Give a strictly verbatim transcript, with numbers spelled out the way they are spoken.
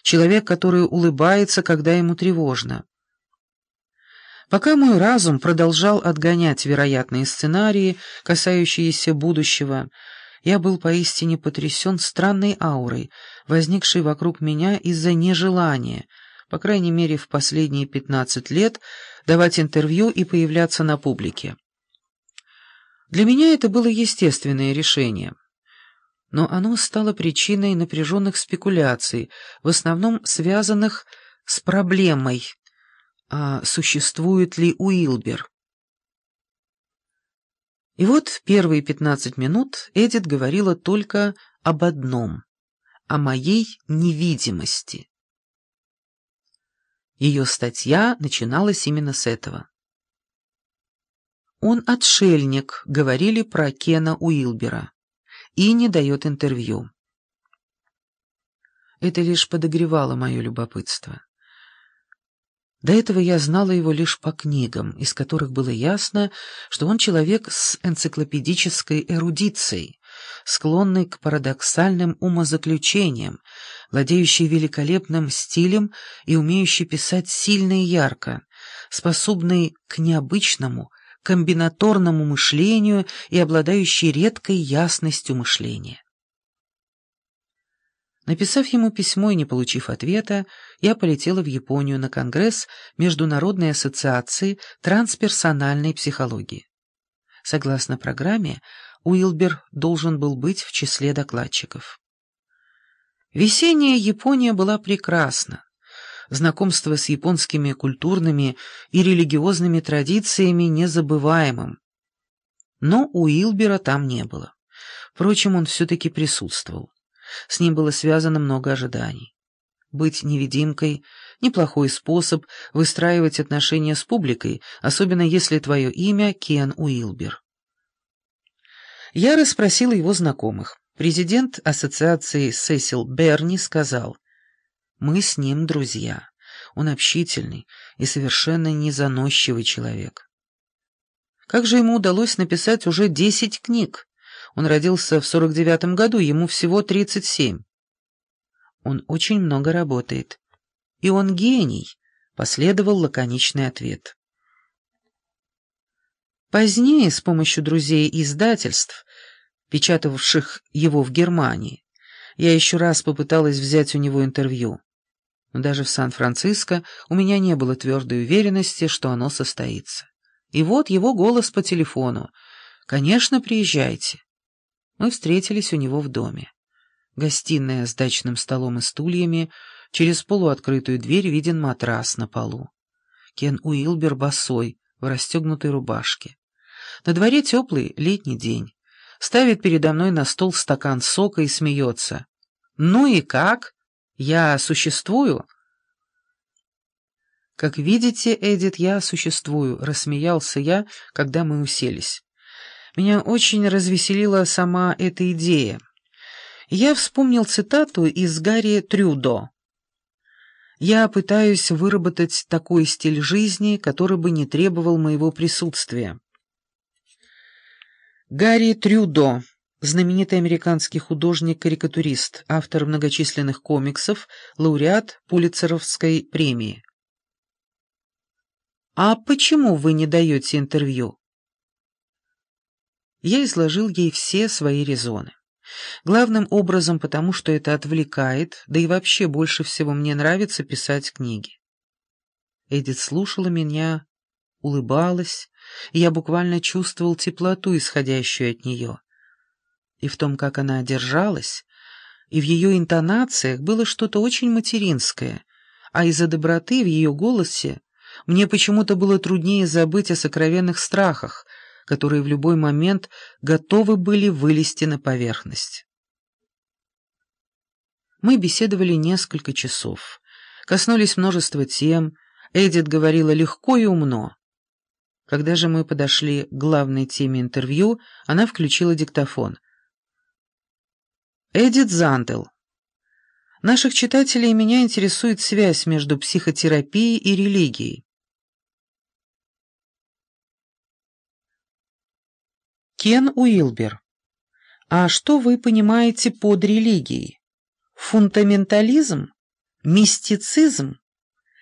человек, который улыбается, когда ему тревожно. Пока мой разум продолжал отгонять вероятные сценарии, касающиеся будущего, я был поистине потрясен странной аурой, возникшей вокруг меня из-за нежелания, по крайней мере в последние пятнадцать лет, давать интервью и появляться на публике. Для меня это было естественное решение, но оно стало причиной напряженных спекуляций, в основном связанных с проблемой, а существует ли Уилбер. И вот первые пятнадцать минут Эдит говорила только об одном — о моей невидимости. Ее статья начиналась именно с этого. «Он отшельник», — говорили про Кена Уилбера, и не дает интервью. Это лишь подогревало мое любопытство. До этого я знала его лишь по книгам, из которых было ясно, что он человек с энциклопедической эрудицией, склонный к парадоксальным умозаключениям, владеющий великолепным стилем и умеющий писать сильно и ярко, способный к необычному, комбинаторному мышлению и обладающий редкой ясностью мышления. Написав ему письмо и не получив ответа, я полетела в Японию на конгресс Международной ассоциации трансперсональной психологии. Согласно программе, Уилбер должен был быть в числе докладчиков. Весенняя Япония была прекрасна. Знакомство с японскими культурными и религиозными традициями незабываемым. Но Уилбера там не было. Впрочем, он все-таки присутствовал. С ним было связано много ожиданий. Быть невидимкой — неплохой способ выстраивать отношения с публикой, особенно если твое имя Кен Уилбер. Я расспросила его знакомых. Президент ассоциации Сесил Берни сказал: «Мы с ним друзья. Он общительный и совершенно незаносчивый человек». Как же ему удалось написать уже десять книг? Он родился в сорок девятом году, ему всего тридцать семь. Он очень много работает. И он гений, последовал лаконичный ответ. Позднее, с помощью друзей издательств, печатавших его в Германии, я еще раз попыталась взять у него интервью. Но даже в Сан-Франциско у меня не было твердой уверенности, что оно состоится. И вот его голос по телефону: «Конечно, приезжайте». Мы встретились у него в доме. Гостиная с дачным столом и стульями, через полуоткрытую дверь виден матрас на полу. Кен Уилбер босой, в расстегнутой рубашке. На дворе теплый летний день. Ставит передо мной на стол стакан сока и смеется. «Ну и как? Я существую?» «Как видите, Эдит, я существую», — рассмеялся я, когда мы уселись. Меня очень развеселила сама эта идея. Я вспомнил цитату из Гарри Трюдо. «Я пытаюсь выработать такой стиль жизни, который бы не требовал моего присутствия». Гарри Трюдо, знаменитый американский художник-карикатурист, автор многочисленных комиксов, лауреат Пулитцеровской премии. «А почему вы не даете интервью?» Я изложил ей все свои резоны. Главным образом потому, что это отвлекает, да и вообще больше всего мне нравится писать книги. Эдит слушала меня, улыбалась, и я буквально чувствовал теплоту, исходящую от нее. И в том, как она держалась, и в ее интонациях было что-то очень материнское, а из-за доброты в ее голосе мне почему-то было труднее забыть о сокровенных страхах, которые в любой момент готовы были вылезти на поверхность. Мы беседовали несколько часов, коснулись множества тем, Эдит говорила легко и умно. Когда же мы подошли к главной теме интервью, она включила диктофон. Эдит Зандел. Наших читателей и меня интересует связь между психотерапией и религией. Кен Уилбер. А что вы понимаете под религией? Фундаментализм? Мистицизм